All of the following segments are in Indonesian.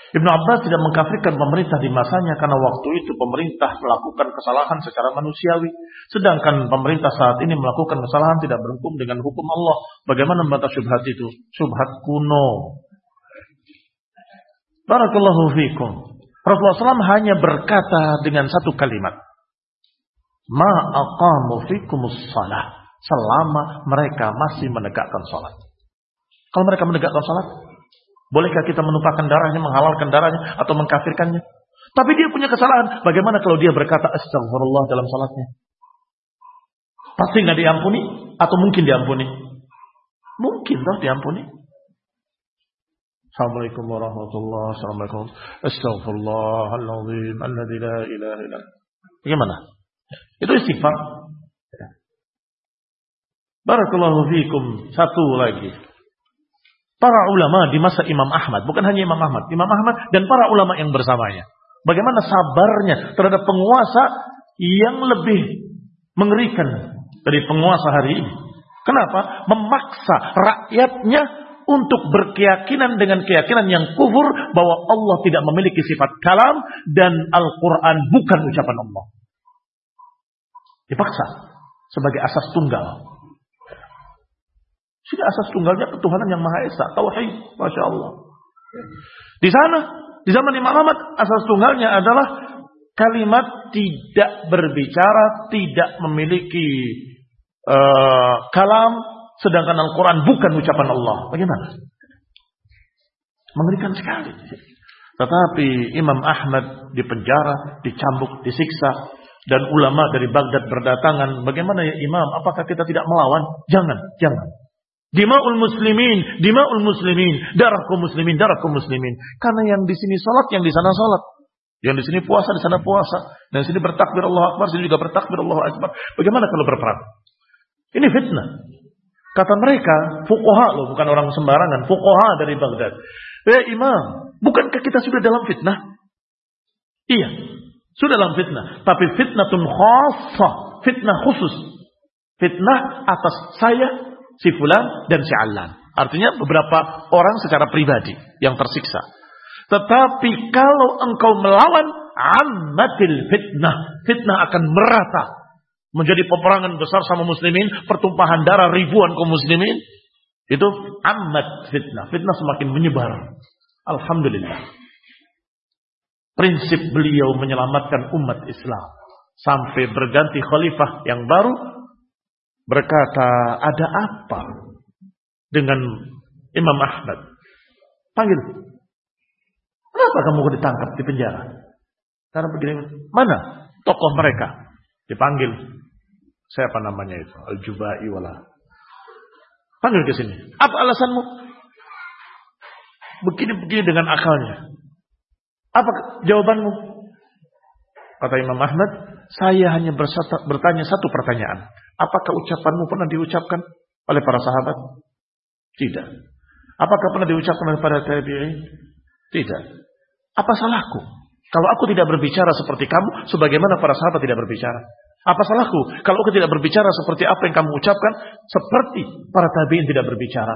Ibnu Abbas tidak mengkafirkan pemerintah di masanya karena waktu itu pemerintah melakukan kesalahan secara manusiawi. Sedangkan pemerintah saat ini melakukan kesalahan tidak berhukum dengan hukum Allah. Bagaimana membantah syubhat itu? Syubhat kuno. Barakallahu fikum. Rasulullah SAW hanya berkata dengan satu kalimat. Ma aqamu fikumus salah. Selama mereka masih menegakkan salat. Kalau mereka menegakkan salat, bolehkah kita menumpahkan darahnya, menghalalkan darahnya, atau mengkafirkannya? Tapi dia punya kesalahan. Bagaimana kalau dia berkata astagfirullah dalam salatnya? Pasti nggak diampuni? Atau mungkin diampuni? Mungkin toh diampuni. Assalamualaikum warahmatullahi wabarakatuh. Astagfirullahaladzim alladzi la ilaha illa. Bagaimana? Itu istighfar. Barakallahu fikum. Satu lagi. Para ulama di masa Imam Ahmad, bukan hanya Imam Ahmad dan para ulama yang bersamanya. Bagaimana sabarnya terhadap penguasa yang lebih mengerikan dari penguasa hari ini. Kenapa? Memaksa rakyatnya untuk berkeyakinan dengan keyakinan yang kufur bahwa Allah tidak memiliki sifat kalam dan Al-Quran bukan ucapan Allah. Dipaksa sebagai asas tunggal. Sudah asas tunggalnya ketuhanan yang Maha Esa, tauhid, Masya Allah. Di sana, di zaman Imam Ahmad, asas tunggalnya adalah kalimat tidak berbicara, tidak memiliki kalam, sedangkan Al-Quran bukan ucapan Allah. Bagaimana? Mengerikan sekali. Tetapi Imam Ahmad dipenjara, dicambuk, disiksa, dan ulama dari Baghdad berdatangan. Bagaimana ya Imam? Apakah kita tidak melawan? Jangan. Dima'ul muslimin, darah kaum muslimin. Karena yang di sini salat, yang di sana salat. Yang di sini puasa, di sana puasa. Dan di sini bertakbir Allah Akbar, sini juga bertakbir Allah Akbar. Bagaimana kalau berperang? Ini fitnah. Kata mereka, fuqaha loh, bukan orang sembarangan, fuqaha dari Baghdad. Ya Imam, bukankah kita sudah dalam fitnah? Iya, sudah dalam fitnah. Tapi fitnatun khassah, fitnah khusus. Fitnah atas saya, si fulan dan si allan. Artinya beberapa orang secara pribadi yang tersiksa. Tetapi kalau engkau melawan ammatil fitnah akan merata menjadi peperangan besar sama muslimin, pertumpahan darah ribuan kaum muslimin. Itu ammat fitnah semakin menyebar. Alhamdulillah. Prinsip beliau menyelamatkan umat Islam sampai berganti khalifah yang baru. Berkata, ada apa dengan Imam Ahmad? Panggil. Kenapa kamu ditangkap di penjara? Karena begini. Mana tokoh mereka? Dipanggil. Siapa namanya itu? Al-Jubai wala. Panggil ke sini. Apa alasanmu? Begini-begini dengan akalnya. Apa jawabanmu? Kata Imam Ahmad, saya hanya bertanya satu pertanyaan. Apakah ucapanmu pernah diucapkan oleh para sahabat? Tidak. Apakah pernah diucapkan oleh para tabi'in? Tidak. Apa salahku? Kalau aku tidak berbicara seperti kamu, sebagaimana para sahabat tidak berbicara. Apa salahku? Kalau aku tidak berbicara seperti apa yang kamu ucapkan, seperti para tabi'in tidak berbicara.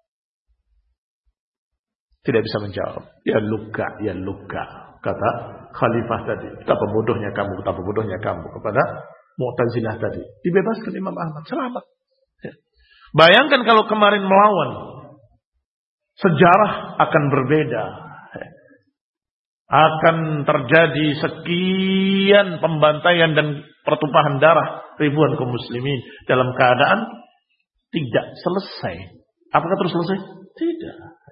Tidak bisa menjawab. Ya luka. Kata khalifah tadi. Betapa bodohnya kamu kepada Mu'tazilah tadi. Dibebaskan Imam Ahmad. Selamat. Ya. Bayangkan kalau kemarin melawan. Sejarah akan berbeda. Ya. Akan terjadi sekian pembantaian dan pertumpahan darah ribuan kaum muslimin dalam keadaan tidak selesai. Apakah terus selesai? Tidak.